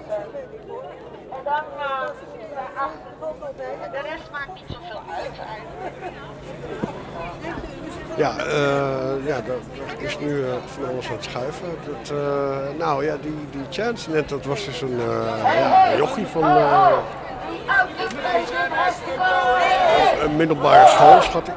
En dan de rest maakt niet zoveel uit eigenlijk. Ja, dat is nu van alles aan het schuiven. Nou ja, die Chance net, dat was dus een jochie van een middelbare school, schat ik.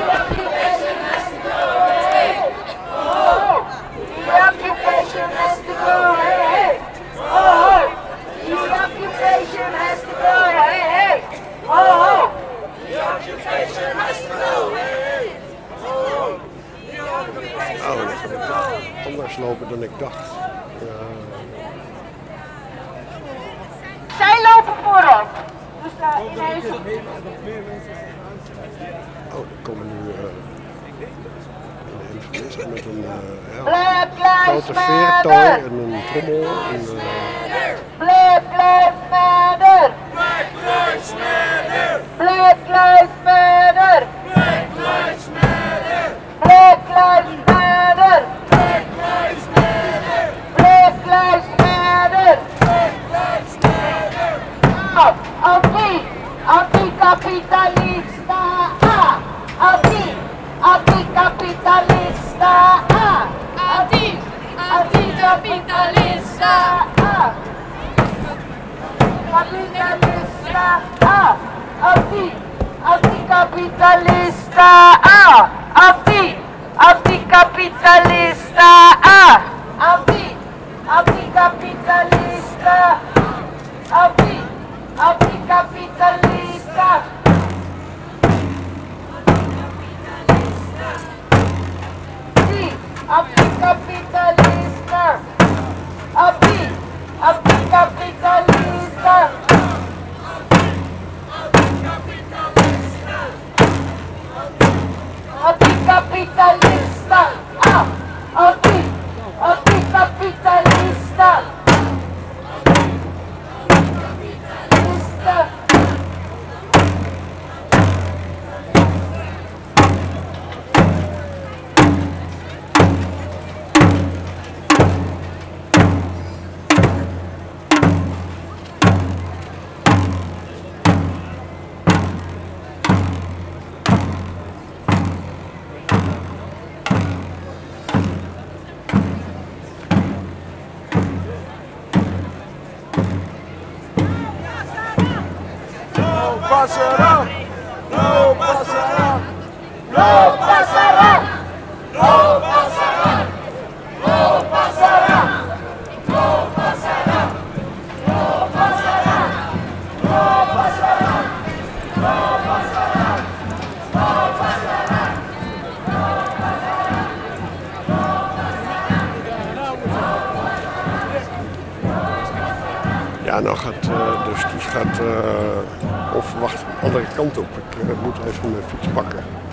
Oh, dat gaat anders lopen dan ik dacht. Zij lopen voorop. Dus ineens... Oh, er komen nu mensen met een grote veertooi en een trommel. Black Lives Matter! Black Lives Matter! Black Lives Matter! Black Lives Matter! Black Lives Matter! Black Lives Matter! Black Lives Matter! Black Lives Matter! Anti-capitalista! Anti-capitalista! Anti-capitalista! Capitalista, anti-capitalista, anti-capitalista, anti-capitalista, anti-capitalista. Anti-capitalista, anti-capitalista. Anticapitalista, anticapitalista. Pasará, no pasará, No pasará, no pasará, no pasará, no pasará, no pasará, no pasará, no pasará, no pasará. Ja, nou gaat dus die gaat onverwacht de andere kant op. Ik moet even mijn fiets pakken.